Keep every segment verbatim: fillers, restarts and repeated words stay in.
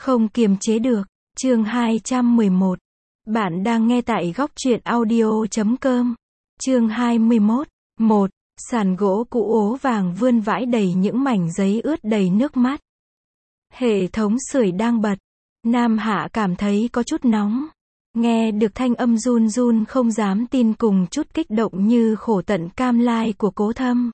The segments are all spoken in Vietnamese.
Không kiềm chế được. Chương hai trăm mười một. Bạn đang nghe tại góc truyện audio chấm com. Chương hai mươi mốt. một. Sàn gỗ cũ ố vàng vươn vãi đầy những mảnh giấy ướt đầy nước mắt. Hệ thống sưởi đang bật. Nam Hạ cảm thấy có chút nóng. Nghe được thanh âm run run không dám tin cùng chút kích động như khổ tận cam lai của Cố Thâm.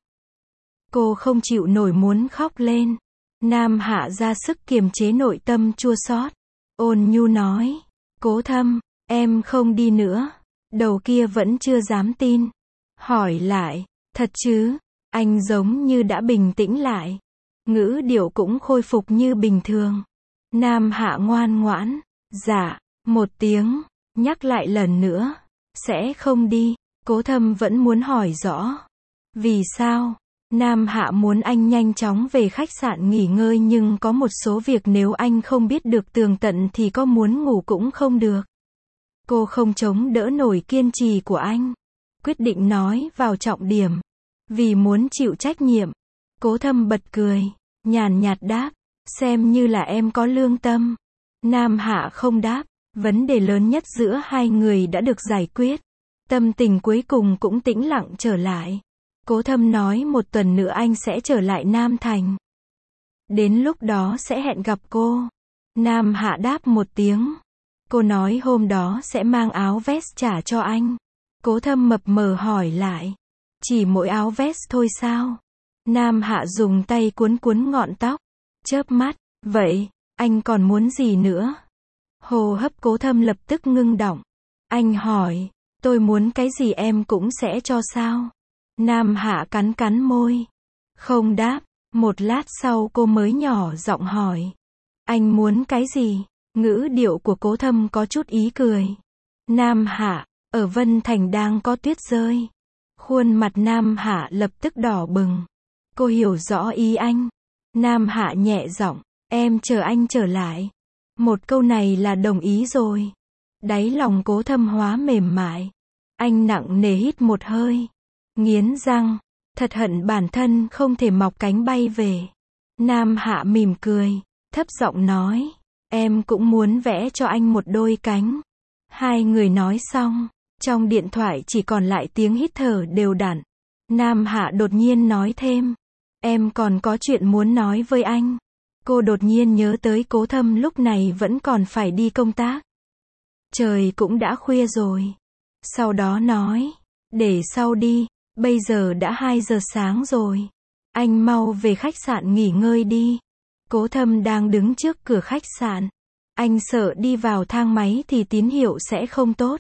Cô không chịu nổi muốn khóc lên. Nam Hạ ra sức kiềm chế nội tâm chua xót. Ôn nhu nói, Cố Thâm, em không đi nữa. Đầu kia vẫn chưa dám tin. Hỏi lại, thật chứ? Anh giống như đã bình tĩnh lại. Ngữ điệu cũng khôi phục như bình thường. Nam Hạ ngoan ngoãn, dạ, một tiếng, nhắc lại lần nữa, sẽ không đi. Cố Thâm vẫn muốn hỏi rõ. Vì sao? Nam Hạ muốn anh nhanh chóng về khách sạn nghỉ ngơi nhưng có một số việc nếu anh không biết được tường tận thì có muốn ngủ cũng không được. Cô không chống đỡ nổi kiên trì của anh. Quyết định nói vào trọng điểm. Vì muốn chịu trách nhiệm. Cố Thâm bật cười, nhàn nhạt đáp, xem như là em có lương tâm. Nam Hạ không đáp, vấn đề lớn nhất giữa hai người đã được giải quyết. Tâm tình cuối cùng cũng tĩnh lặng trở lại. Cố Thâm nói một tuần nữa anh sẽ trở lại Nam Thành. Đến lúc đó sẽ hẹn gặp cô. Nam Hạ đáp một tiếng. Cô nói hôm đó sẽ mang áo vest trả cho anh. Cố Thâm mập mờ hỏi lại. Chỉ mỗi áo vest thôi sao? Nam Hạ dùng tay cuốn cuốn ngọn tóc. Chớp mắt, vậy, anh còn muốn gì nữa? Hô hấp Cố Thâm lập tức ngưng đọng. Anh hỏi, tôi muốn cái gì em cũng sẽ cho sao? Nam Hạ cắn cắn môi. Không đáp. Một lát sau cô mới nhỏ giọng hỏi. Anh muốn cái gì? Ngữ điệu của Cố Thâm có chút ý cười. Nam Hạ, ở Vân Thành đang có tuyết rơi. Khuôn mặt Nam Hạ lập tức đỏ bừng. Cô hiểu rõ ý anh. Nam Hạ nhẹ giọng, em chờ anh trở lại. Một câu này là đồng ý rồi. Đáy lòng Cố Thâm hóa mềm mại. Anh nặng nề hít một hơi. Nghiến răng, thật hận bản thân không thể mọc cánh bay về. Nam Hạ mỉm cười, thấp giọng nói, em cũng muốn vẽ cho anh một đôi cánh. Hai người nói xong, trong điện thoại chỉ còn lại tiếng hít thở đều đặn. Nam Hạ đột nhiên nói thêm, em còn có chuyện muốn nói với anh. Cô đột nhiên nhớ tới Cố Thâm lúc này vẫn còn phải đi công tác. Trời cũng đã khuya rồi. Sau đó nói, để sau đi. Bây giờ đã hai giờ sáng rồi. Anh mau về khách sạn nghỉ ngơi đi. Cố Thâm đang đứng trước cửa khách sạn. Anh sợ đi vào thang máy thì tín hiệu sẽ không tốt.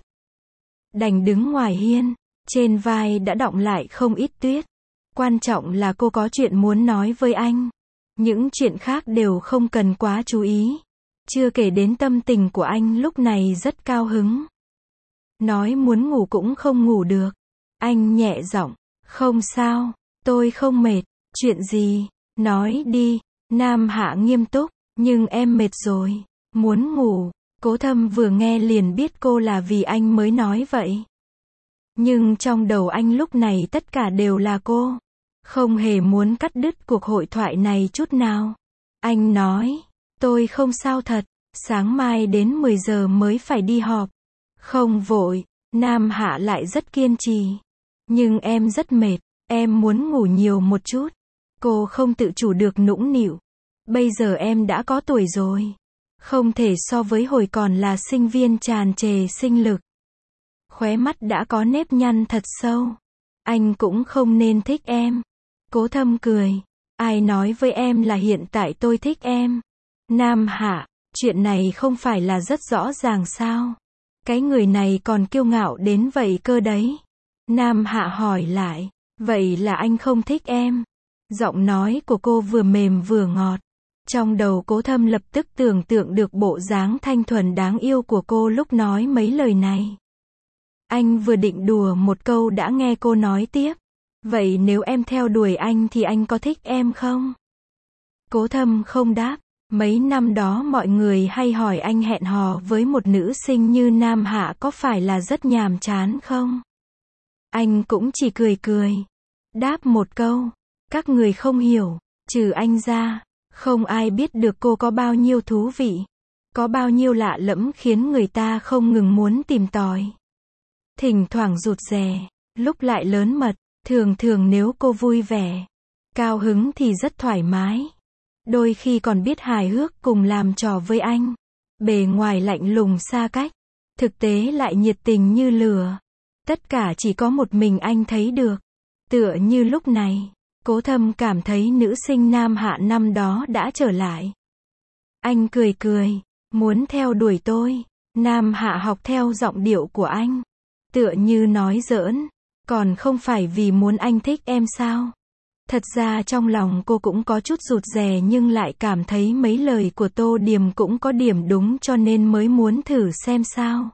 Đành đứng ngoài hiên. Trên vai đã đọng lại không ít tuyết. Quan trọng là cô có chuyện muốn nói với anh. Những chuyện khác đều không cần quá chú ý. Chưa kể đến tâm tình của anh lúc này rất cao hứng. Nói muốn ngủ cũng không ngủ được. Anh nhẹ giọng, không sao, tôi không mệt, chuyện gì, nói đi. Nam Hạ nghiêm túc, nhưng em mệt rồi, muốn ngủ. Cố Thâm vừa nghe liền biết cô là vì anh mới nói vậy. Nhưng trong đầu anh lúc này tất cả đều là cô. Không hề muốn cắt đứt cuộc hội thoại này chút nào. Anh nói, tôi không sao thật, sáng mai đến mười giờ mới phải đi họp. Không vội, Nam Hạ lại rất kiên trì. Nhưng em rất mệt, em muốn ngủ nhiều một chút. Cô không tự chủ được nũng nịu. Bây giờ em đã có tuổi rồi. Không thể so với hồi còn là sinh viên tràn trề sinh lực. Khóe mắt đã có nếp nhăn thật sâu. Anh cũng không nên thích em. Cố Thâm cười. Ai nói với em là hiện tại tôi thích em? Nam Hạ, chuyện này không phải là rất rõ ràng sao? Cái người này còn kiêu ngạo đến vậy cơ đấy. Nam Hạ hỏi lại, vậy là anh không thích em? Giọng nói của cô vừa mềm vừa ngọt. Trong đầu Cố Thâm lập tức tưởng tượng được bộ dáng thanh thuần đáng yêu của cô lúc nói mấy lời này. Anh vừa định đùa một câu đã nghe cô nói tiếp. Vậy nếu em theo đuổi anh thì anh có thích em không? Cố Thâm không đáp. Mấy năm đó mọi người hay hỏi anh hẹn hò với một nữ sinh như Nam Hạ có phải là rất nhàm chán không? Anh cũng chỉ cười cười. Đáp một câu. Các người không hiểu. Trừ anh ra, không ai biết được cô có bao nhiêu thú vị. Có bao nhiêu lạ lẫm khiến người ta không ngừng muốn tìm tòi. Thỉnh thoảng rụt rè, lúc lại lớn mật, thường thường nếu cô vui vẻ, cao hứng thì rất thoải mái. Đôi khi còn biết hài hước cùng làm trò với anh. Bề ngoài lạnh lùng xa cách, thực tế lại nhiệt tình như lửa. Tất cả chỉ có một mình anh thấy được. Tựa như lúc này, Cố Thâm cảm thấy nữ sinh Nam Hạ năm đó đã trở lại. Anh cười cười, muốn theo đuổi tôi. Nam Hạ học theo giọng điệu của anh, tựa như nói giỡn, còn không phải vì muốn anh thích em sao? Thật ra trong lòng cô cũng có chút rụt rè nhưng lại cảm thấy mấy lời của Tô Điềm cũng có điểm đúng cho nên mới muốn thử xem sao.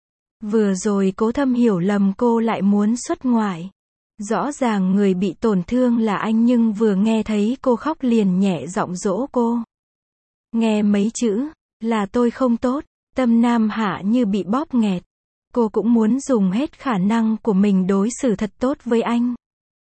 Vừa rồi Cố Thâm hiểu lầm cô lại muốn xuất ngoại. Rõ ràng người bị tổn thương là anh nhưng vừa nghe thấy cô khóc liền nhẹ giọng dỗ cô. Nghe mấy chữ, là tôi không tốt, tâm Nam Hạ như bị bóp nghẹt. Cô cũng muốn dùng hết khả năng của mình đối xử thật tốt với anh.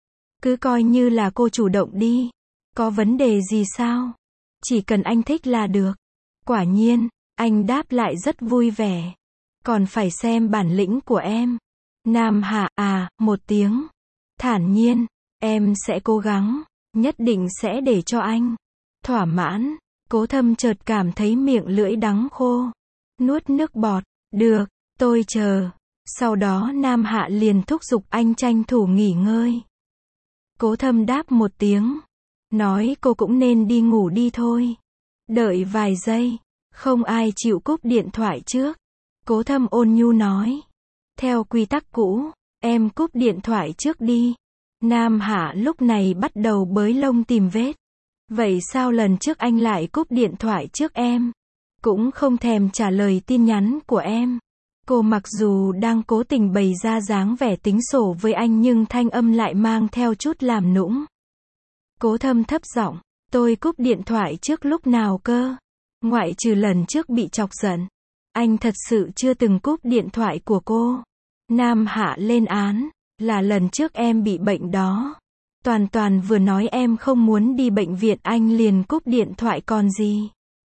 Cứ coi như là cô chủ động đi. Có vấn đề gì sao? Chỉ cần anh thích là được. Quả nhiên, anh đáp lại rất vui vẻ. Còn phải xem bản lĩnh của em. Nam Hạ à, một tiếng. Thản nhiên, em sẽ cố gắng, nhất định sẽ để cho anh thỏa mãn. Cố Thâm chợt cảm thấy miệng lưỡi đắng khô. Nuốt nước bọt, được, tôi chờ. Sau đó Nam Hạ liền thúc giục anh tranh thủ nghỉ ngơi. Cố Thâm đáp một tiếng, nói cô cũng nên đi ngủ đi thôi. Đợi vài giây, không ai chịu cúp điện thoại trước. Cố Thâm ôn nhu nói, theo quy tắc cũ, em cúp điện thoại trước đi. Nam Hạ lúc này bắt đầu bới lông tìm vết. Vậy sao lần trước anh lại cúp điện thoại trước em? Cũng không thèm trả lời tin nhắn của em. Cô mặc dù đang cố tình bày ra dáng vẻ tính sổ với anh nhưng thanh âm lại mang theo chút làm nũng. Cố Thâm thấp giọng, tôi cúp điện thoại trước lúc nào cơ? Ngoại trừ lần trước bị chọc giận, anh thật sự chưa từng cúp điện thoại của cô. Nam Hạ lên án, là lần trước em bị bệnh đó. Toàn Toàn vừa nói em không muốn đi bệnh viện anh liền cúp điện thoại còn gì.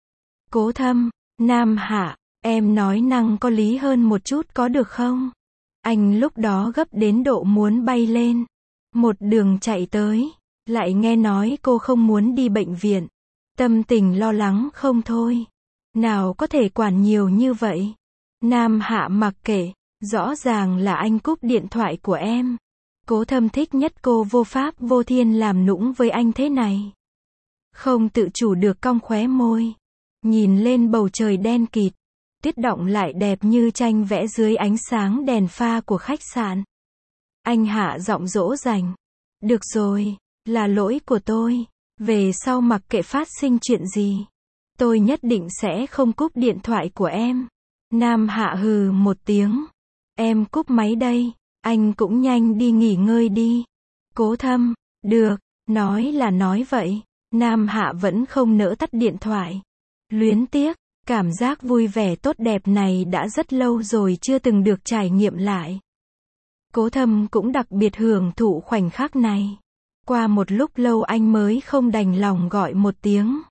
Cố Thâm, Nam Hạ, em nói năng có lý hơn một chút có được không? Anh lúc đó gấp đến độ muốn bay lên. Một đường chạy tới, lại nghe nói cô không muốn đi bệnh viện. Tâm tình lo lắng không thôi. Nào có thể quản nhiều như vậy. Nam Hạ mặc kệ, rõ ràng là anh cúp điện thoại của em. Cố Thâm thích nhất cô vô pháp vô thiên làm nũng với anh thế này. Không tự chủ được cong khóe môi. Nhìn lên bầu trời đen kịt. Tuyết động lại đẹp như tranh vẽ dưới ánh sáng đèn pha của khách sạn. Anh hạ giọng dỗ dành. Được rồi, là lỗi của tôi. Về sau mặc kệ phát sinh chuyện gì, tôi nhất định sẽ không cúp điện thoại của em. Nam Hạ hừ một tiếng. Em cúp máy đây. Anh cũng nhanh đi nghỉ ngơi đi. Cố Thâm, được, nói là nói vậy. Nam Hạ vẫn không nỡ tắt điện thoại. Luyến tiếc, cảm giác vui vẻ tốt đẹp này đã rất lâu rồi chưa từng được trải nghiệm lại. Cố Thâm cũng đặc biệt hưởng thụ khoảnh khắc này. Qua một lúc lâu anh mới không đành lòng gọi một tiếng.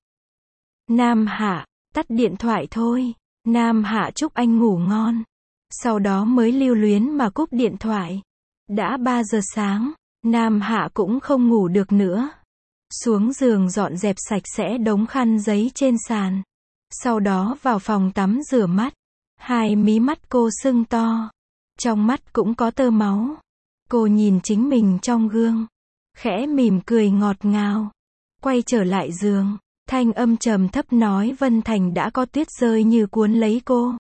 Nam Hạ, tắt điện thoại thôi. Nam Hạ chúc anh ngủ ngon. Sau đó mới lưu luyến mà cúp điện thoại. Đã ba giờ sáng, Nam Hạ cũng không ngủ được nữa. Xuống giường dọn dẹp sạch sẽ đống khăn giấy trên sàn. Sau đó vào phòng tắm rửa mắt. Hai mí mắt cô sưng to. Trong mắt cũng có tơ máu. Cô nhìn chính mình trong gương. Khẽ mỉm cười ngọt ngào. Quay trở lại giường. Thanh âm trầm thấp nói Vân Thành đã có tuyết rơi như cuốn lấy cô.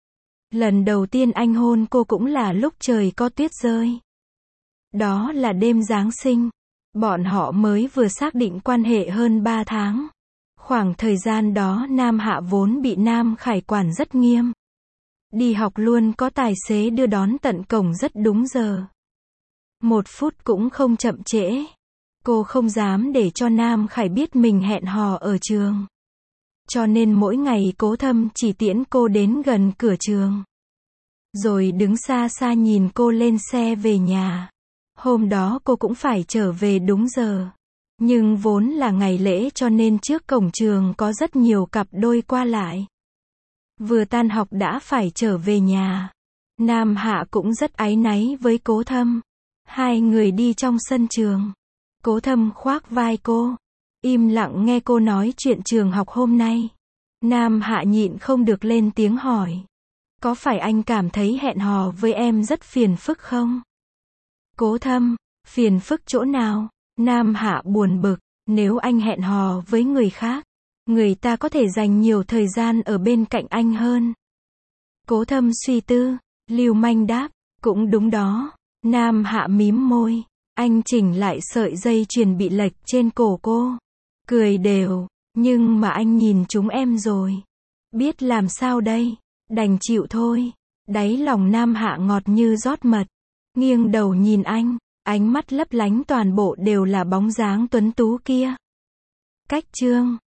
Lần đầu tiên anh hôn cô cũng là lúc trời có tuyết rơi. Đó là đêm Giáng sinh. Bọn họ mới vừa xác định quan hệ hơn ba tháng. Khoảng thời gian đó Nam Hạ vốn bị Nam Khải quản rất nghiêm. Đi học luôn có tài xế đưa đón tận cổng rất đúng giờ. Một phút cũng không chậm trễ. Cô không dám để cho Nam Khải biết mình hẹn hò ở trường. Cho nên mỗi ngày Cố Thâm chỉ tiễn cô đến gần cửa trường. Rồi đứng xa xa nhìn cô lên xe về nhà. Hôm đó cô cũng phải trở về đúng giờ. Nhưng vốn là ngày lễ cho nên trước cổng trường có rất nhiều cặp đôi qua lại. Vừa tan học đã phải trở về nhà. Nam Hạ cũng rất áy náy với Cố Thâm. Hai người đi trong sân trường. Cố Thâm khoác vai cô, im lặng nghe cô nói chuyện trường học hôm nay. Nam Hạ nhịn không được lên tiếng hỏi. Có phải anh cảm thấy hẹn hò với em rất phiền phức không? Cố Thâm, phiền phức chỗ nào? Nam Hạ buồn bực, nếu anh hẹn hò với người khác, người ta có thể dành nhiều thời gian ở bên cạnh anh hơn. Cố Thâm suy tư, lưu manh đáp, cũng đúng đó. Nam Hạ mím môi, anh chỉnh lại sợi dây chuyền bị lệch trên cổ cô. Cười đều, nhưng mà anh nhìn chúng em rồi. Biết làm sao đây? Đành chịu thôi. Đáy lòng Nam Hạ ngọt như rót mật. Nghiêng đầu nhìn anh, ánh mắt lấp lánh toàn bộ đều là bóng dáng tuấn tú kia. Cách chương